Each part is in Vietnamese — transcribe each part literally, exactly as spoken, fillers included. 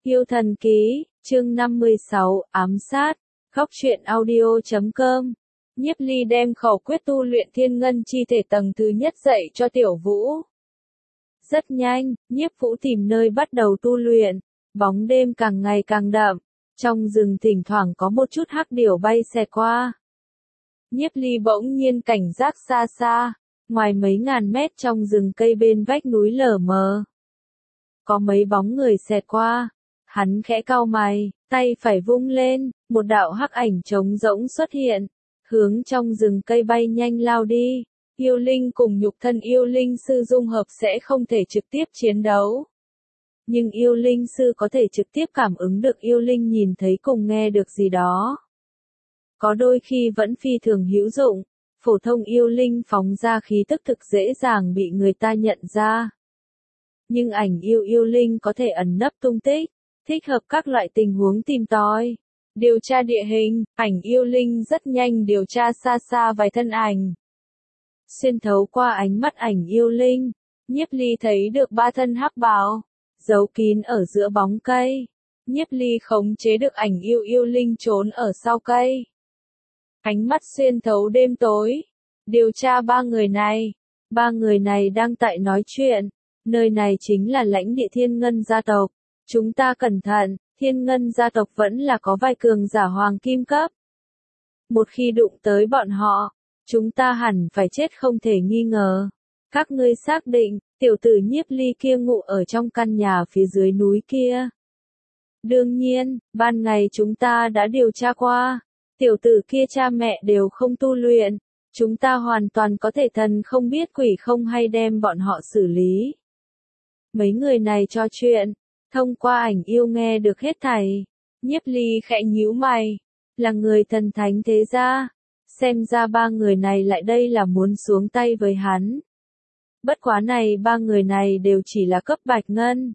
Yêu thần ký, chương năm mươi sáu, ám sát, góc truyện audio chấm com. Nhiếp Ly đem khẩu quyết tu luyện thiên ngân chi thể tầng thứ nhất dạy cho Tiểu Vũ. Rất nhanh, Nhiếp Vũ tìm nơi bắt đầu tu luyện, bóng đêm càng ngày càng đậm, trong rừng thỉnh thoảng có một chút hắc điểu bay xẹt qua. Nhiếp Ly bỗng nhiên cảnh giác xa xa, ngoài mấy ngàn mét trong rừng cây bên vách núi lở mờ. Có mấy bóng người xẹt qua, hắn khẽ cau mày, tay phải vung lên, một đạo hắc ảnh trống rỗng xuất hiện, hướng trong rừng cây bay nhanh lao đi. Yêu linh cùng nhục thân yêu linh sư dung hợp sẽ không thể trực tiếp chiến đấu. Nhưng yêu linh sư có thể trực tiếp cảm ứng được yêu linh nhìn thấy cùng nghe được gì đó. Có đôi khi vẫn phi thường hữu dụng, phổ thông yêu linh phóng ra khí tức thực dễ dàng bị người ta nhận ra. Nhưng ảnh yêu yêu linh có thể ẩn nấp tung tích, thích hợp các loại tình huống tìm tòi. Điều tra địa hình, ảnh yêu linh rất nhanh điều tra xa xa vài thân ảnh. Xuyên thấu qua ánh mắt ảnh yêu linh, Nhiếp Ly thấy được ba thân hắc bào, giấu kín ở giữa bóng cây. Nhiếp Ly khống chế được ảnh yêu yêu linh trốn ở sau cây. Ánh mắt xuyên thấu đêm tối, điều tra ba người này. Ba người này đang tại nói chuyện, nơi này chính là lãnh địa Thiên Ngân gia tộc. Chúng ta cẩn thận, Thiên Ngân gia tộc vẫn là có vài cường giả hoàng kim cấp. Một khi đụng tới bọn họ, chúng ta hẳn phải chết không thể nghi ngờ. Các ngươi xác định, tiểu tử Nhiếp Ly kia ngụ ở trong căn nhà phía dưới núi kia. Đương nhiên, ban ngày chúng ta đã điều tra qua, tiểu tử kia cha mẹ đều không tu luyện, chúng ta hoàn toàn có thể thần không biết quỷ không hay đem bọn họ xử lý. Mấy người này trò chuyện, thông qua ảnh yêu nghe được hết thảy. Nhiếp Ly khẽ nhíu mày, là người thần thánh thế gia. Xem ra ba người này lại đây là muốn xuống tay với hắn. Bất quá này ba người này đều chỉ là cấp bạch ngân.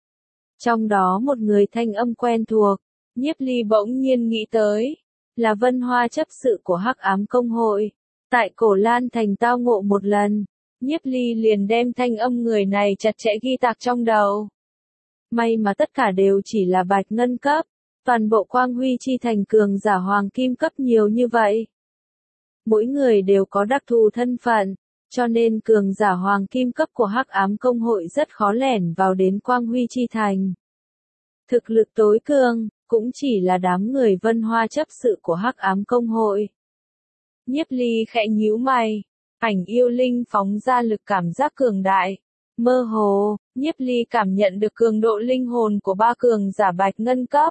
Trong đó một người thanh âm quen thuộc, Nhiếp Ly bỗng nhiên nghĩ tới, là Vân Hoa chấp sự của Hắc Ám Công hội. Tại Cổ Lan Thành tao ngộ một lần, Nhiếp Ly liền đem thanh âm người này chặt chẽ ghi tạc trong đầu. May mà tất cả đều chỉ là bạch ngân cấp, toàn bộ Quang Huy chi thành cường giả hoàng kim cấp nhiều như vậy. Mỗi người đều có đặc thù thân phận, cho nên cường giả hoàng kim cấp của Hắc Ám Công hội rất khó lẻn vào đến Quang Huy chi thành. Thực lực tối cường, cũng chỉ là đám người Vân Hoa chấp sự của Hắc Ám Công hội. Nhiếp Ly khẽ nhíu mày, ảnh yêu linh phóng ra lực cảm giác cường đại. Mơ hồ, Nhiếp Ly cảm nhận được cường độ linh hồn của ba cường giả bạch ngân cấp.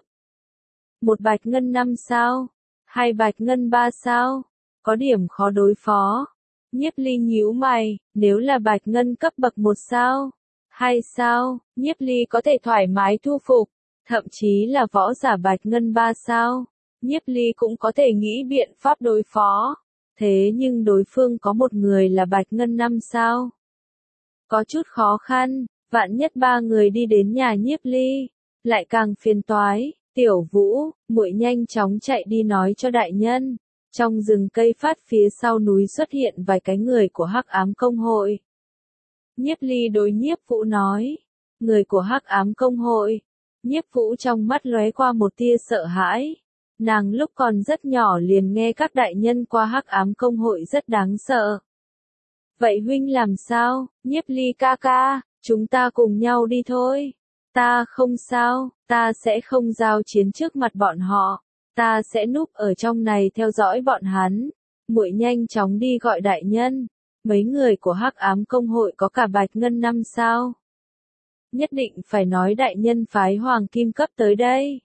Một bạch ngân năm sao, hai bạch ngân ba sao. Có điểm khó đối phó. Nhiếp Ly nhíu mày, nếu là bạch ngân cấp bậc một sao, hai sao, Nhiếp Ly có thể thoải mái thu phục, thậm chí là võ giả bạch ngân ba sao, Nhiếp Ly cũng có thể nghĩ biện pháp đối phó. Thế nhưng đối phương có một người là bạch ngân năm sao. Có chút khó khăn, vạn nhất ba người đi đến nhà Nhiếp Ly, lại càng phiền toái. Tiểu Vũ, muội nhanh chóng chạy đi nói cho đại nhân. Trong rừng cây phát phía sau núi xuất hiện vài cái người của Hắc Ám Công hội. Nhiếp Ly đối Nhiếp Vũ nói, người của Hắc Ám Công hội. Nhiếp Vũ trong mắt lóe qua một tia sợ hãi. Nàng lúc còn rất nhỏ liền nghe các đại nhân qua Hắc Ám Công hội rất đáng sợ. Vậy huynh làm sao, Nhiếp Ly ca ca, chúng ta cùng nhau đi thôi. Ta không sao, ta sẽ không giao chiến trước mặt bọn họ. Ta sẽ núp ở trong này theo dõi bọn hắn. Muội nhanh chóng đi gọi đại nhân. Mấy người của Hắc Ám Công hội có cả bạch ngân năm sao. Nhất định phải nói đại nhân phái hoàng kim cấp tới đây.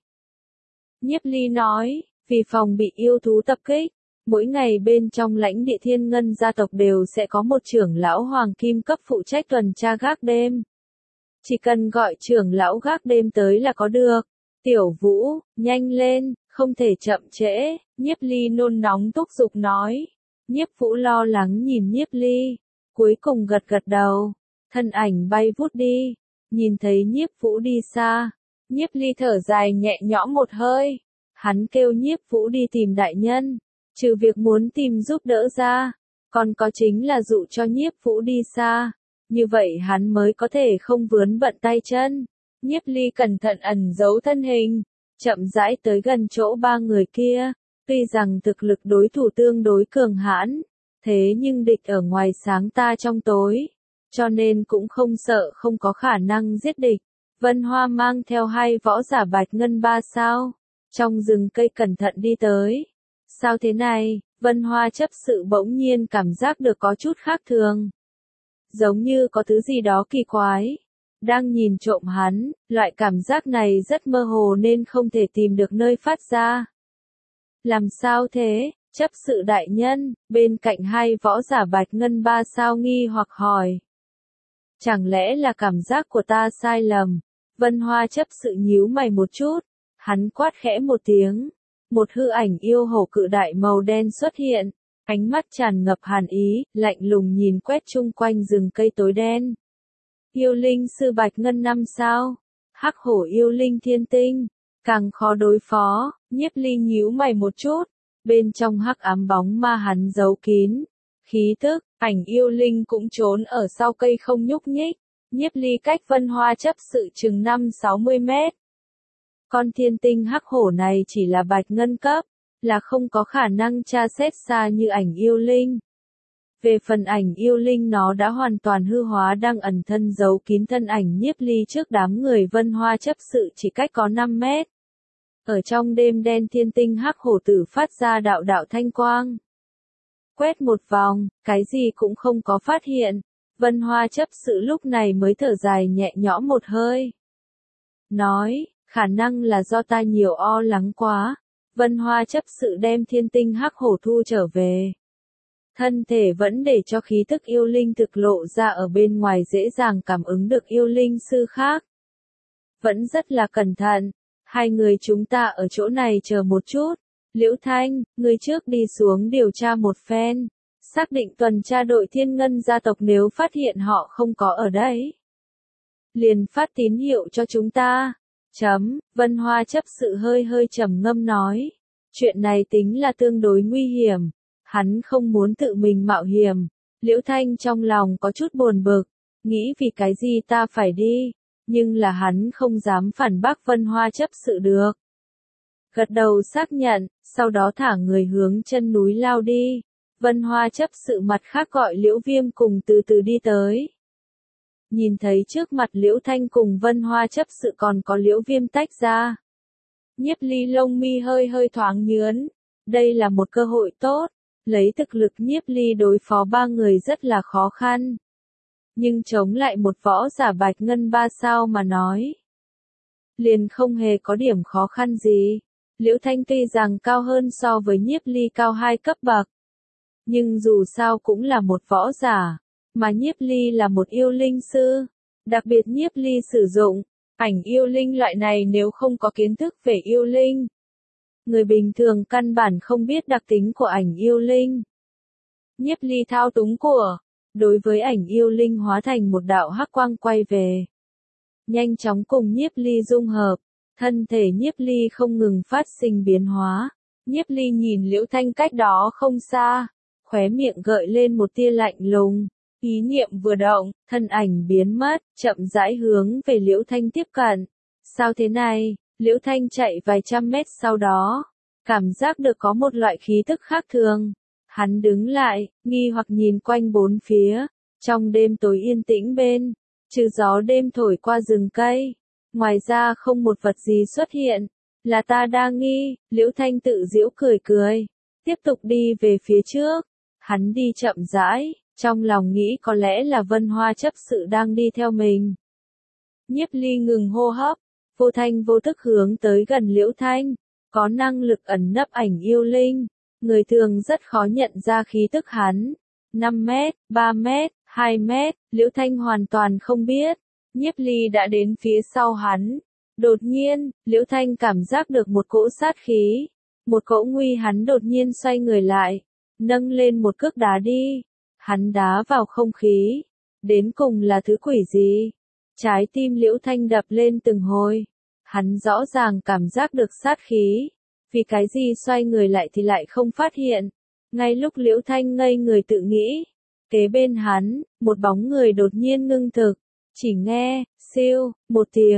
Nhiếp Ly nói, vì phòng bị yêu thú tập kích, mỗi ngày bên trong lãnh địa Thiên Ngân gia tộc đều sẽ có một trưởng lão hoàng kim cấp phụ trách tuần tra gác đêm. Chỉ cần gọi trưởng lão gác đêm tới là có được. Tiểu Vũ, nhanh lên, không thể chậm trễ, Nhiếp Ly nôn nóng thúc giục nói. Nhiếp Vũ lo lắng nhìn Nhiếp Ly, cuối cùng gật gật đầu, thân ảnh bay vút đi, nhìn thấy Nhiếp Vũ đi xa, Nhiếp Ly thở dài nhẹ nhõm một hơi, hắn kêu Nhiếp Vũ đi tìm đại nhân, trừ việc muốn tìm giúp đỡ ra, còn có chính là dụ cho Nhiếp Vũ đi xa, như vậy hắn mới có thể không vướng bận tay chân. Nhiếp Ly cẩn thận ẩn giấu thân hình, chậm rãi tới gần chỗ ba người kia, tuy rằng thực lực đối thủ tương đối cường hãn, thế nhưng địch ở ngoài sáng ta trong tối, cho nên cũng không sợ không có khả năng giết địch. Vân Hoa mang theo hai võ giả bạch ngân ba sao, trong rừng cây cẩn thận đi tới. Sao thế này? Vân Hoa chấp sự bỗng nhiên cảm giác được có chút khác thường. Giống như có thứ gì đó kỳ quái đang nhìn trộm hắn, loại cảm giác này rất mơ hồ nên không thể tìm được nơi phát ra. Làm sao thế? Chấp sự đại nhân, bên cạnh hai võ giả bạch ngân ba sao nghi hoặc hỏi. Chẳng lẽ là cảm giác của ta sai lầm? Vân Hoa chấp sự nhíu mày một chút, hắn quát khẽ một tiếng. Một hư ảnh yêu hổ cự đại màu đen xuất hiện, ánh mắt tràn ngập hàn ý, lạnh lùng nhìn quét chung quanh rừng cây tối đen. Yêu linh sư bạch ngân năm sao, hắc hổ yêu linh thiên tinh, càng khó đối phó. Nhiếp Ly nhíu mày một chút, bên trong hắc ám bóng ma hắn giấu kín khí tức, ảnh yêu linh cũng trốn ở sau cây không nhúc nhích. Nhiếp Ly cách Vân Hoa chấp sự chừng năm sáu mươi mét. Con thiên tinh hắc hổ này chỉ là bạch ngân cấp, là không có khả năng tra xét xa như ảnh yêu linh. Về phần ảnh yêu linh nó đã hoàn toàn hư hóa đang ẩn thân giấu kín thân ảnh Nhiếp Ly trước đám người Vân Hoa chấp sự chỉ cách có năm mét. Ở trong đêm đen thiên tinh hắc hổ tử phát ra đạo đạo thanh quang. Quét một vòng, cái gì cũng không có phát hiện. Vân Hoa chấp sự lúc này mới thở dài nhẹ nhõm một hơi. Nói, khả năng là do ta nhiều o lắng quá. Vân Hoa chấp sự đem thiên tinh hắc hổ thu trở về. Thân thể vẫn để cho khí tức yêu linh thực lộ ra ở bên ngoài dễ dàng cảm ứng được yêu linh sư khác. Vẫn rất là cẩn thận. Hai người chúng ta ở chỗ này chờ một chút. Liễu Thanh, người trước đi xuống điều tra một phen. Xác định tuần tra đội Thiên Ngân gia tộc nếu phát hiện họ không có ở đây. Liền phát tín hiệu cho chúng ta. Chấm, Vân Hoa chấp sự hơi hơi trầm ngâm nói. Chuyện này tính là tương đối nguy hiểm. Hắn không muốn tự mình mạo hiểm. Liễu Thanh trong lòng có chút buồn bực. Nghĩ vì cái gì ta phải đi. Nhưng là hắn không dám phản bác Vân Hoa chấp sự được. Gật đầu xác nhận, sau đó thả người hướng chân núi lao đi. Vân Hoa chấp sự mặt khác gọi Liễu Viêm cùng từ từ đi tới. Nhìn thấy trước mặt Liễu Thanh cùng Vân Hoa chấp sự còn có Liễu Viêm tách ra. Nhiếp Ly lông mi hơi hơi thoáng nhướn. Đây là một cơ hội tốt. Lấy thực lực Nhiếp Ly đối phó ba người rất là khó khăn. Nhưng chống lại một võ giả bạch ngân ba sao mà nói. Liền không hề có điểm khó khăn gì. Liễu Thanh tuy rằng cao hơn so với Nhiếp Ly cao hai cấp bậc. Nhưng dù sao cũng là một võ giả. Mà Nhiếp Ly là một yêu linh sư. Đặc biệt Nhiếp Ly sử dụng ảnh yêu linh loại này nếu không có kiến thức về yêu linh. Người bình thường căn bản không biết đặc tính của ảnh yêu linh. Nhiếp Ly thao túng của. Đối với ảnh yêu linh hóa thành một đạo hắc quang quay về. Nhanh chóng cùng Nhiếp Ly dung hợp. Thân thể Nhiếp Ly không ngừng phát sinh biến hóa. Nhiếp Ly nhìn Liễu Thanh cách đó không xa. Khóe miệng gợi lên một tia lạnh lùng. Ý niệm vừa động, thân ảnh biến mất, chậm rãi hướng về Liễu Thanh tiếp cận. Sao thế này? Liễu Thanh chạy vài trăm mét sau đó. Cảm giác được có một loại khí tức khác thường. Hắn đứng lại, nghi hoặc nhìn quanh bốn phía. Trong đêm tối yên tĩnh bên, trừ gió đêm thổi qua rừng cây. Ngoài ra không một vật gì xuất hiện. Là ta đang nghi, Liễu Thanh tự giễu cười cười. Tiếp tục đi về phía trước. Hắn đi chậm rãi, trong lòng nghĩ có lẽ là Vân Hoa chấp sự đang đi theo mình. Nhiếp Ly ngừng hô hấp, vô thanh vô thức hướng tới gần Liễu Thanh. Có năng lực ẩn nấp ảnh yêu linh. Người thường rất khó nhận ra khí tức hắn. năm mét, ba mét, hai mét, Liễu Thanh hoàn toàn không biết. Nhiếp Ly đã đến phía sau hắn. Đột nhiên, Liễu Thanh cảm giác được một cỗ sát khí. Một cỗ nguy hắn đột nhiên xoay người lại. Nâng lên một cước đá đi. Hắn đá vào không khí. Đến cùng là thứ quỷ gì? Trái tim Liễu Thanh đập lên từng hồi. Hắn rõ ràng cảm giác được sát khí. Vì cái gì xoay người lại thì lại không phát hiện. Ngay lúc Liễu Thanh ngây người tự nghĩ. Kế bên hắn, một bóng người đột nhiên ngưng thực. Chỉ nghe, siêu, một tiếng,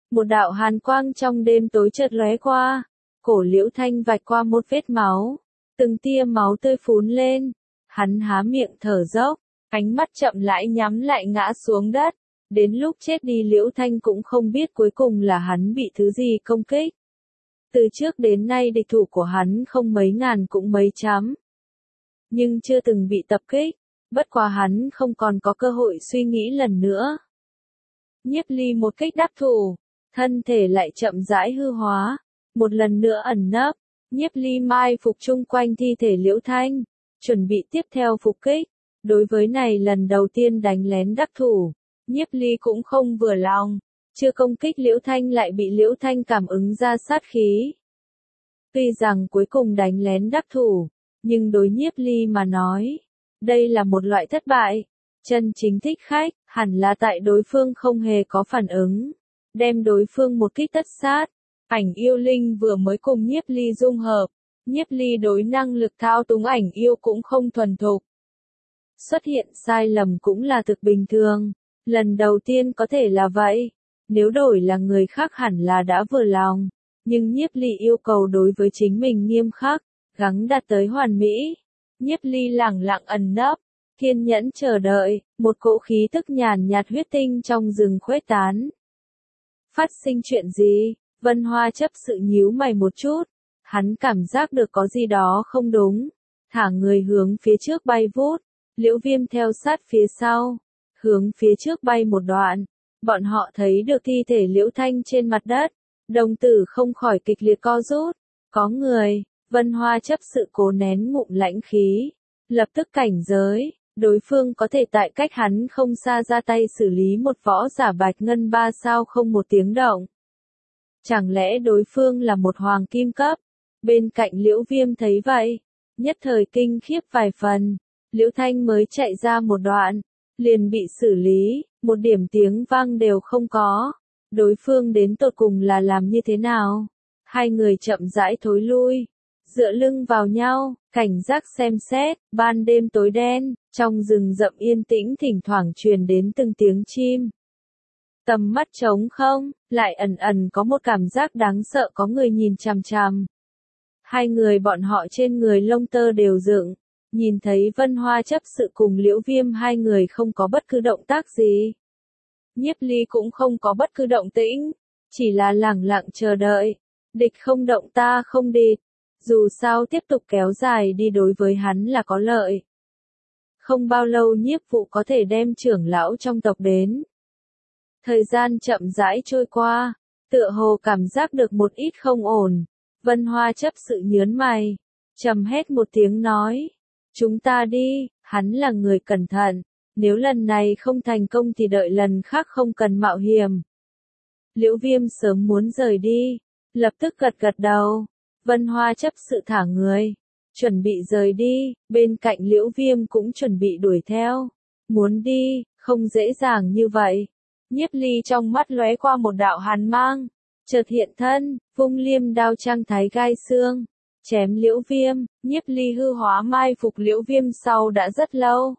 Một đạo hàn quang trong đêm tối chợt lóe qua, cổ Liễu Thanh vạch qua một vết máu, từng tia máu tươi phún lên, hắn há miệng thở dốc, ánh mắt chậm rãi nhắm lại ngã xuống đất, đến lúc chết đi Liễu Thanh cũng không biết cuối cùng là hắn bị thứ gì công kích. Từ trước đến nay địch thủ của hắn không mấy ngàn cũng mấy trăm, nhưng chưa từng bị tập kích, bất quá hắn không còn có cơ hội suy nghĩ lần nữa. Nhiếp Ly một kích đắc thủ, thân thể lại chậm rãi hư hóa, một lần nữa ẩn nấp, Nhiếp Ly mai phục chung quanh thi thể Liễu Thanh, chuẩn bị tiếp theo phục kích. Đối với này lần đầu tiên đánh lén đắc thủ, Nhiếp Ly cũng không vừa lòng, chưa công kích Liễu Thanh lại bị Liễu Thanh cảm ứng ra sát khí. Tuy rằng cuối cùng đánh lén đắc thủ, nhưng đối Nhiếp Ly mà nói, đây là một loại thất bại. Chân chính thích khách, hẳn là tại đối phương không hề có phản ứng, đem đối phương một kích tất sát. Ảnh yêu linh vừa mới cùng Nhiếp Ly dung hợp, Nhiếp Ly đối năng lực thao túng ảnh yêu cũng không thuần thục. Xuất hiện sai lầm cũng là thực bình thường, lần đầu tiên có thể là vậy, nếu đổi là người khác hẳn là đã vừa lòng, nhưng Nhiếp Ly yêu cầu đối với chính mình nghiêm khắc, gắng đạt tới hoàn mỹ. Nhiếp Ly lẳng lặng ẩn nấp, kiên nhẫn chờ đợi, một cỗ khí tức nhàn nhạt huyết tinh trong rừng khuếch tán. Phát sinh chuyện gì? Vân Hoa chấp sự nhíu mày một chút, hắn cảm giác được có gì đó không đúng, thả người hướng phía trước bay vút, Liễu Viêm theo sát phía sau, hướng phía trước bay một đoạn, bọn họ thấy được thi thể Liễu Thanh trên mặt đất, đồng tử không khỏi kịch liệt co rút, có người. Vân Hoa chấp sự cố nén ngụm lãnh khí, lập tức cảnh giới, đối phương có thể tại cách hắn không xa ra tay xử lý một võ giả bạch ngân ba sao không một tiếng động. Chẳng lẽ đối phương là một hoàng kim cấp? Bên cạnh Liễu Viêm thấy vậy, nhất thời kinh khiếp vài phần, Liễu Thanh mới chạy ra một đoạn, liền bị xử lý, một điểm tiếng vang đều không có. Đối phương đến tột cùng là làm như thế nào? Hai người chậm rãi thối lui, dựa lưng vào nhau, cảnh giác xem xét, ban đêm tối đen, trong rừng rậm yên tĩnh thỉnh thoảng truyền đến từng tiếng chim. Tầm mắt trống không, lại ẩn ẩn có một cảm giác đáng sợ có người nhìn chằm chằm. Hai người bọn họ trên người lông tơ đều dựng, nhìn thấy Vân Hoa chấp sự cùng Liễu Viêm hai người không có bất cứ động tác gì. Nhiếp Ly cũng không có bất cứ động tĩnh, chỉ là lẳng lặng chờ đợi, địch không động ta không địch. Dù sao tiếp tục kéo dài đi đối với hắn là có lợi. Không bao lâu nhiếp vụ có thể đem trưởng lão trong tộc đến. Thời gian chậm rãi trôi qua, tựa hồ cảm giác được một ít không ổn. Vân Hoa chấp sự nhớn mày, trầm hét một tiếng nói. Chúng ta đi, hắn là người cẩn thận, nếu lần này không thành công thì đợi lần khác không cần mạo hiểm. Liễu Viêm sớm muốn rời đi, lập tức gật gật đầu. Vân Hoa chấp sự thả người, chuẩn bị rời đi, bên cạnh Liễu Viêm cũng chuẩn bị đuổi theo. Muốn đi, không dễ dàng như vậy. Nhiếp Ly trong mắt lóe qua một đạo hàn mang, chợt hiện thân, vung liêm đao trang thái gai xương, chém Liễu Viêm. Nhiếp Ly hư hóa mai phục Liễu Viêm sau đã rất lâu.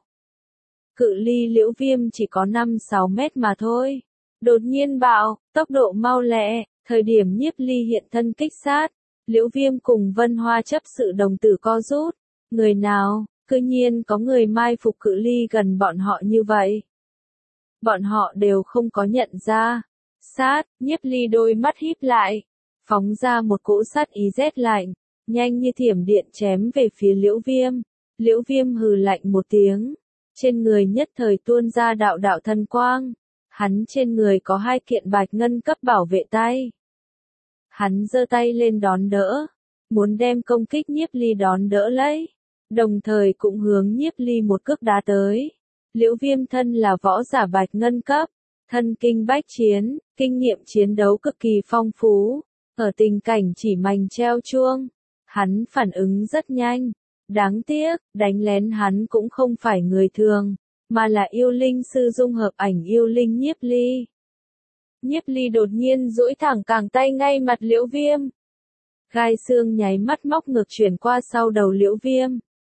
Cự ly Liễu Viêm chỉ có năm sáu mét mà thôi. Đột nhiên bạo, tốc độ mau lẹ, thời điểm Nhiếp Ly hiện thân kích sát. Liễu Viêm cùng Vân Hoa chấp sự đồng tử co rút, người nào, cư nhiên có người mai phục cự ly gần bọn họ như vậy. Bọn họ đều không có nhận ra. Sát, Nhiếp Ly đôi mắt híp lại, phóng ra một cỗ sát ý rét lạnh, nhanh như thiểm điện chém về phía Liễu Viêm. Liễu Viêm hừ lạnh một tiếng, trên người nhất thời tuôn ra đạo đạo thần quang, hắn trên người có hai kiện bạch ngân cấp bảo vệ tay. Hắn giơ tay lên đón đỡ, muốn đem công kích Nhiếp Ly đón đỡ lấy, đồng thời cũng hướng Nhiếp Ly một cước đá tới. Liễu Viêm thân là võ giả bạch ngân cấp, thân kinh bách chiến, kinh nghiệm chiến đấu cực kỳ phong phú, ở tình cảnh chỉ mành treo chuông, hắn phản ứng rất nhanh. Đáng tiếc, đánh lén hắn cũng không phải người thường, mà là yêu linh sư dung hợp ảnh yêu linh Nhiếp Ly. Nhiếp Ly đột nhiên duỗi thẳng cẳng tay ngay mặt Liễu Viêm. Gai xương nháy mắt móc ngược chuyển qua sau đầu Liễu Viêm.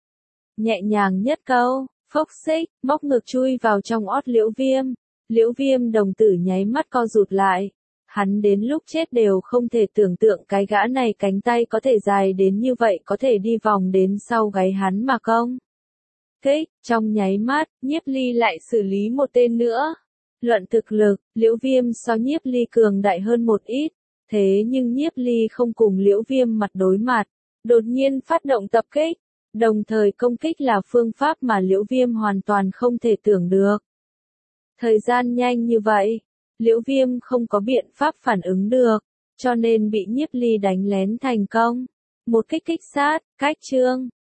Nhẹ nhàng nhất câu, phốc xích, móc ngược chui vào trong ót Liễu Viêm. Liễu Viêm đồng tử nháy mắt co rụt lại. Hắn đến lúc chết đều không thể tưởng tượng cái gã này cánh tay có thể dài đến như vậy, có thể đi vòng đến sau gáy hắn mà công. Kích, trong nháy mắt, Nhiếp Ly lại xử lý một tên nữa. Luận thực lực, Liễu Viêm so Nhiếp Ly cường đại hơn một ít, thế nhưng Nhiếp Ly không cùng Liễu Viêm mặt đối mặt, đột nhiên phát động tập kích, đồng thời công kích là phương pháp mà Liễu Viêm hoàn toàn không thể tưởng được. Thời gian nhanh như vậy, Liễu Viêm không có biện pháp phản ứng được, cho nên bị Nhiếp Ly đánh lén thành công. Một kích kích sát, cách chương.